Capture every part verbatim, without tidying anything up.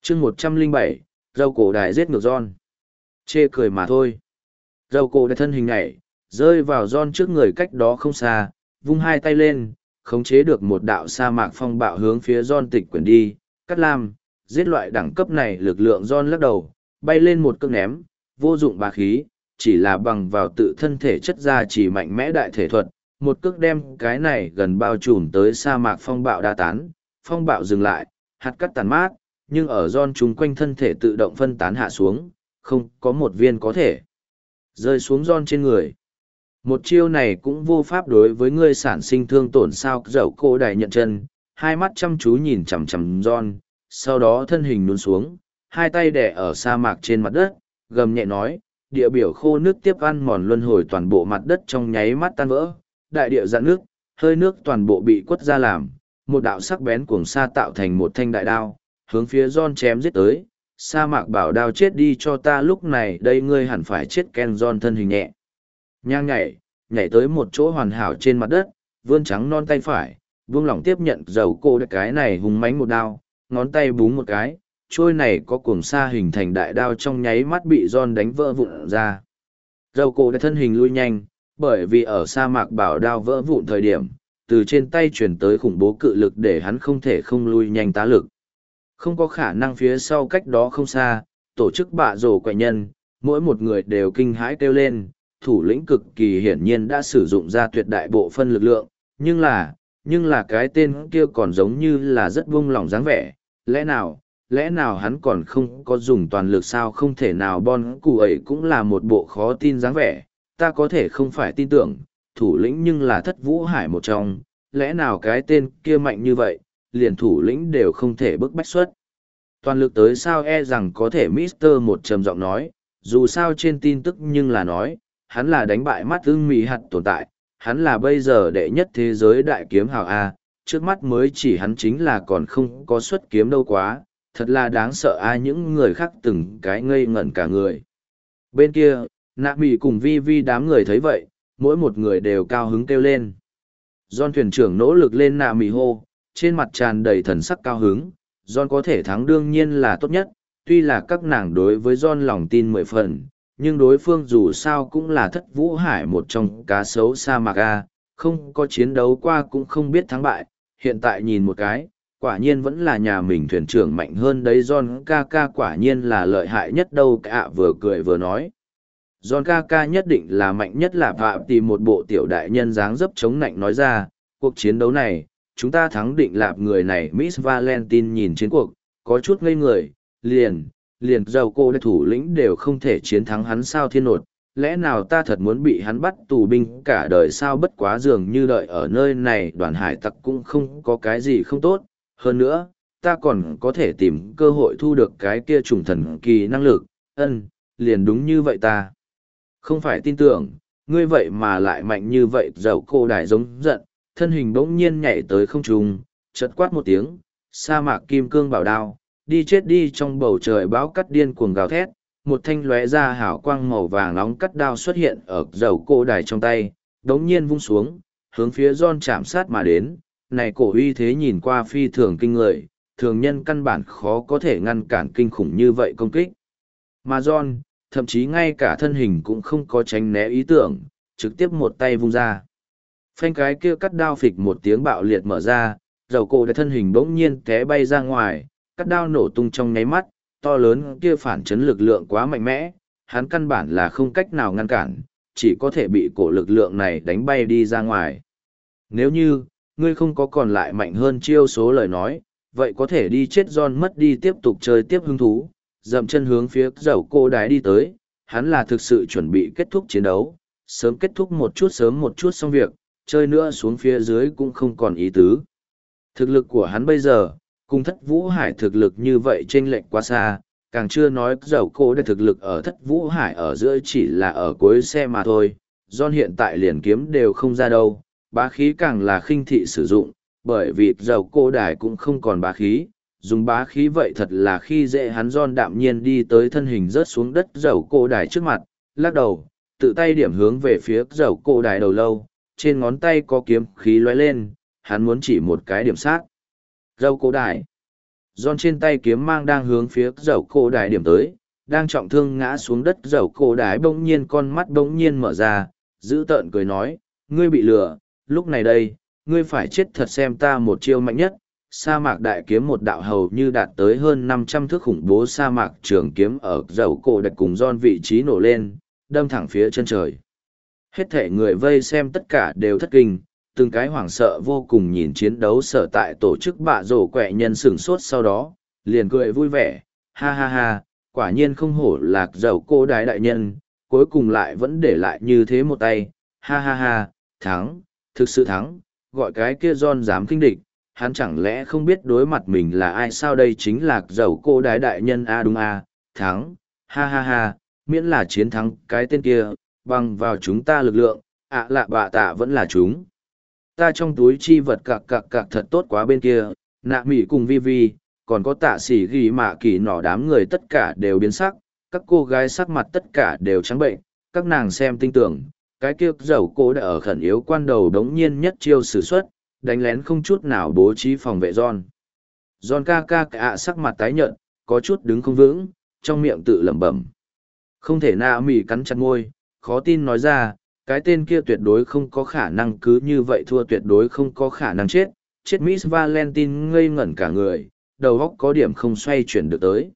chương một trăm lẻ bảy, dầu cổ đài giết ngược John. Chê cười mà thôi. Dầu cổ đài thân hình nhảy, rơi vào John trước người cách đó không xa, vung hai tay lên, khống chế được một đạo sa mạc phong bạo hướng phía John tịch quyển đi. Cắt lam, giết loại đẳng cấp này lực lượng John lắc đầu, bay lên một cước ném, vô dụng bá khí, chỉ là bằng vào tự thân thể chất ra chỉ mạnh mẽ đại thể thuật, một cước đem cái này gần bao trùm tới sa mạc phong bạo đa tán, phong bạo dừng lại, hạt cắt tàn mát, nhưng ở John chung quanh thân thể tự động phân tán hạ xuống, không có một viên có thể rơi xuống John trên người. Một chiêu này cũng vô pháp đối với ngươi sản sinh thương tổn sao. Dẫu cô đài nhận chân, hai mắt chăm chú nhìn chằm chằm John, sau đó thân hình nhún xuống, hai tay đè ở sa mạc trên mặt đất, gầm nhẹ nói, địa biểu khô nước tiếp ăn mòn luân hồi toàn bộ mặt đất trong nháy mắt tan vỡ, đại địa dạn nước, hơi nước toàn bộ bị quất ra làm, một đạo sắc bén cuồng sa tạo thành một thanh đại đao, hướng phía John chém giết tới. Sa mạc bảo đao chết đi cho ta, lúc này đây ngươi hẳn phải chết. Ken John thân hình nhẹ nhang nhảy, nhảy tới một chỗ hoàn hảo trên mặt đất, vươn trắng non tay phải, buông lỏng tiếp nhận dầu cô cái này hùng mánh một đao, ngón tay búng một cái, trôi này có cuồng sa hình thành đại đao trong nháy mắt bị John đánh vỡ vụn ra. Dầu cô thân hình lui nhanh, bởi vì ở sa mạc bảo đao vỡ vụn thời điểm, từ trên tay chuyển tới khủng bố cự lực để hắn không thể không lui nhanh tá lực. Không có khả năng phía sau cách đó không xa, tổ chức bạ rổ quậy nhân, mỗi một người đều kinh hãi kêu lên, thủ lĩnh cực kỳ hiển nhiên đã sử dụng ra tuyệt đại bộ phân lực lượng, nhưng là, nhưng là cái tên kia còn giống như là rất buông lỏng dáng vẻ, lẽ nào, lẽ nào hắn còn không có dùng toàn lực sao? Không thể nào, Bon cụ ấy cũng là một bộ khó tin dáng vẻ, ta có thể không phải tin tưởng, thủ lĩnh nhưng là thất vũ hải một trong, lẽ nào cái tên kia mạnh như vậy, liền thủ lĩnh đều không thể bức bách xuất toàn lực tới sao? E rằng có thể. Mister một trầm giọng nói, dù sao trên tin tức nhưng là nói, hắn là đánh bại mắt ưng mì hạt tồn tại, hắn là bây giờ đệ nhất thế giới đại kiếm hào A, trước mắt mới chỉ hắn chính là còn không có xuất kiếm đâu quá, thật là đáng sợ a. Những người khác từng cái ngây ngẩn cả người. Bên kia, nạ mì cùng vi vi đám người thấy vậy, mỗi một người đều cao hứng kêu lên. John thuyền trưởng nỗ lực lên nạ mì hô, trên mặt tràn đầy thần sắc cao hứng. John có thể thắng đương nhiên là tốt nhất, tuy là các nàng đối với John lòng tin mười phần, nhưng đối phương dù sao cũng là thất vũ hải một trong cá sấu sa mạc a, không có chiến đấu qua cũng không biết thắng bại. Hiện tại nhìn một cái, quả nhiên vẫn là nhà mình thuyền trưởng mạnh hơn đấy. John ca ca quả nhiên là lợi hại nhất đâu cả. Vừa cười vừa nói, John ca ca nhất định là mạnh nhất. Là phạm tìm một bộ tiểu đại nhân dáng dấp chống nạnh nói ra, cuộc chiến đấu này chúng ta thắng định lạp. Người này Miss Valentine nhìn chiến cuộc, có chút ngây người, liền, liền dầu cô đại thủ lĩnh đều không thể chiến thắng hắn sao? Thiên nột, lẽ nào ta thật muốn bị hắn bắt tù binh cả đời sao? Bất quá dường như đợi ở nơi này đoàn hải tặc cũng không có cái gì không tốt, hơn nữa, ta còn có thể tìm cơ hội thu được cái kia trùng thần kỳ năng lực. Ân, liền đúng như vậy, ta không phải tin tưởng, ngươi vậy mà lại mạnh như vậy. Dầu cô đại giống giận, thân hình bỗng nhiên nhảy tới không trung, chợt quát một tiếng, sa mạc kim cương bảo đao, đi chết đi. Trong bầu trời bão cắt điên cuồng gào thét, một thanh lóe ra hào quang màu vàng nóng cắt đao xuất hiện ở dầu cô đài trong tay, đống nhiên vung xuống, hướng phía John chạm sát mà đến. Này cổ uy thế nhìn qua phi thường kinh người, thường nhân căn bản khó có thể ngăn cản kinh khủng như vậy công kích. Mà John, thậm chí ngay cả thân hình cũng không có tránh né ý tưởng, trực tiếp một tay vung ra. Phanh, cái kia cắt đao phịch một tiếng bạo liệt mở ra, dầu cổ đại thân hình bỗng nhiên té bay ra ngoài, cắt đao nổ tung trong nháy mắt, to lớn kia phản chấn lực lượng quá mạnh mẽ, hắn căn bản là không cách nào ngăn cản, chỉ có thể bị cổ lực lượng này đánh bay đi ra ngoài. Nếu như, ngươi không có còn lại mạnh hơn chiêu số lời nói, vậy có thể đi chết. John mất đi tiếp tục chơi tiếp hứng thú, dậm chân hướng phía dầu cô đái đi tới, hắn là thực sự chuẩn bị kết thúc chiến đấu, sớm kết thúc một chút sớm một chút xong việc, chơi nữa xuống phía dưới cũng không còn ý tứ. Thực lực của hắn bây giờ, cùng thất vũ hải thực lực như vậy chênh lệch quá xa, càng chưa nói dầu cô đái thực lực ở thất vũ hải ở giữa chỉ là ở cuối xe mà thôi. John hiện tại liền kiếm đều không ra đâu, bá khí càng là khinh thị sử dụng, bởi vì dầu cô đài cũng không còn bá khí, dùng bá khí vậy thật là khi dễ hắn. John đạm nhiên đi tới, thân hình rớt xuống đất dầu cô đài trước mặt, lắc đầu, tự tay điểm hướng về phía dầu cô đài đầu lâu, trên ngón tay có kiếm khí lóe lên, hắn muốn chỉ một cái điểm sát dầu cô đài. John trên tay kiếm mang đang hướng phía dầu cổ đài điểm tới, đang trọng thương ngã xuống đất dầu cổ đái bỗng nhiên con mắt bỗng nhiên mở ra, dữ tợn cười nói, ngươi bị lừa, lúc này đây, ngươi phải chết thật xem ta một chiêu mạnh nhất. Sa mạc đại kiếm một đạo hầu như đạt tới hơn năm trăm thước khủng bố sa mạc trường kiếm ở dầu cổ đạch cùng John vị trí nổ lên, đâm thẳng phía chân trời. Hết thể người vây xem tất cả đều thất kinh, từng cái hoảng sợ vô cùng nhìn chiến đấu sở tại tổ chức bạ rổ quẹ nhân sửng sốt sau đó, liền cười vui vẻ, ha ha ha, quả nhiên không hổ lạc dầu cô đái đại nhân, cuối cùng lại vẫn để lại như thế một tay, ha ha ha, thắng, thực sự thắng, gọi cái kia John dám kinh địch, hắn chẳng lẽ không biết đối mặt mình là ai sao đây chính lạc dầu cô đái đại nhân a à đúng a à, thắng, ha ha ha, miễn là chiến thắng cái tên kia, bằng vào chúng ta lực lượng, ạ lạ bạ tạ vẫn là chúng. Ta trong túi chi vật cạc cạc cạc thật tốt quá bên kia, nạ mỉ cùng vi vi, còn có tạ sĩ ghi mạ kỳ nỏ đám người tất cả đều biến sắc, các cô gái sắc mặt tất cả đều trắng bệnh, các nàng xem tinh tưởng, cái kia dầu cô đã ở khẩn yếu quan đầu đống nhiên nhất chiêu sử xuất, đánh lén không chút nào bố trí phòng vệ John. John ca ca cả sắc mặt tái nhợt, có chút đứng không vững, trong miệng tự lẩm bẩm. Không thể nạ mỉ cắn chặt môi, khó tin nói ra, cái tên kia tuyệt đối không có khả năng cứ như vậy thua tuyệt đối không có khả năng chết, chết Miss Valentine ngây ngẩn cả người, đầu óc có điểm không xoay chuyển được tới.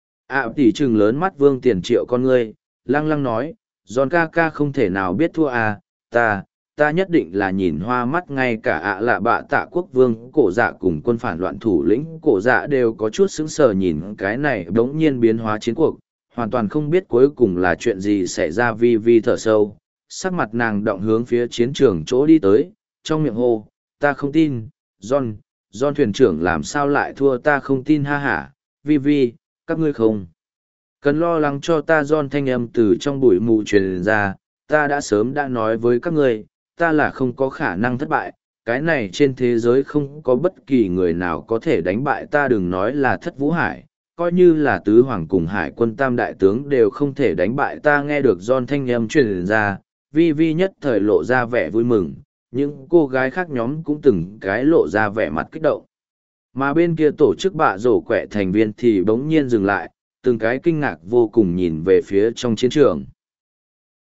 À tỷ trừng lớn mắt Vương Tiền Triệu con ngươi, lăng lăng nói, John ca ca không thể nào biết thua à, ta, ta nhất định là nhìn hoa mắt ngay cả ạ lạ bạ tạ quốc vương cổ dạ cùng quân phản loạn thủ lĩnh cổ dạ đều có chút sững sờ nhìn cái này đống nhiên biến hóa chiến cuộc, hoàn toàn không biết cuối cùng là chuyện gì xảy ra. Vi vi thở sâu, sắc mặt nàng động hướng phía chiến trường chỗ đi tới, trong miệng hô, ta không tin, John, John thuyền trưởng làm sao lại thua ta không tin ha hả, vi vi, các ngươi không cần lo lắng cho ta. John thanh âm từ trong bụi mù truyền ra, ta đã sớm đã nói với các ngươi, ta là không có khả năng thất bại, cái này trên thế giới không có bất kỳ người nào có thể đánh bại ta, đừng nói là Thất Vũ Hải, coi như là tứ hoàng cùng hải quân tam đại tướng đều không thể đánh bại ta. Nghe được John thanh âm truyền ra, vi vi nhất thời lộ ra vẻ vui mừng, những cô gái khác nhóm cũng từng cái lộ ra vẻ mặt kích động. Mà bên kia tổ chức bạ rổ quẹ thành viên thì bỗng nhiên dừng lại, từng cái kinh ngạc vô cùng nhìn về phía trong chiến trường.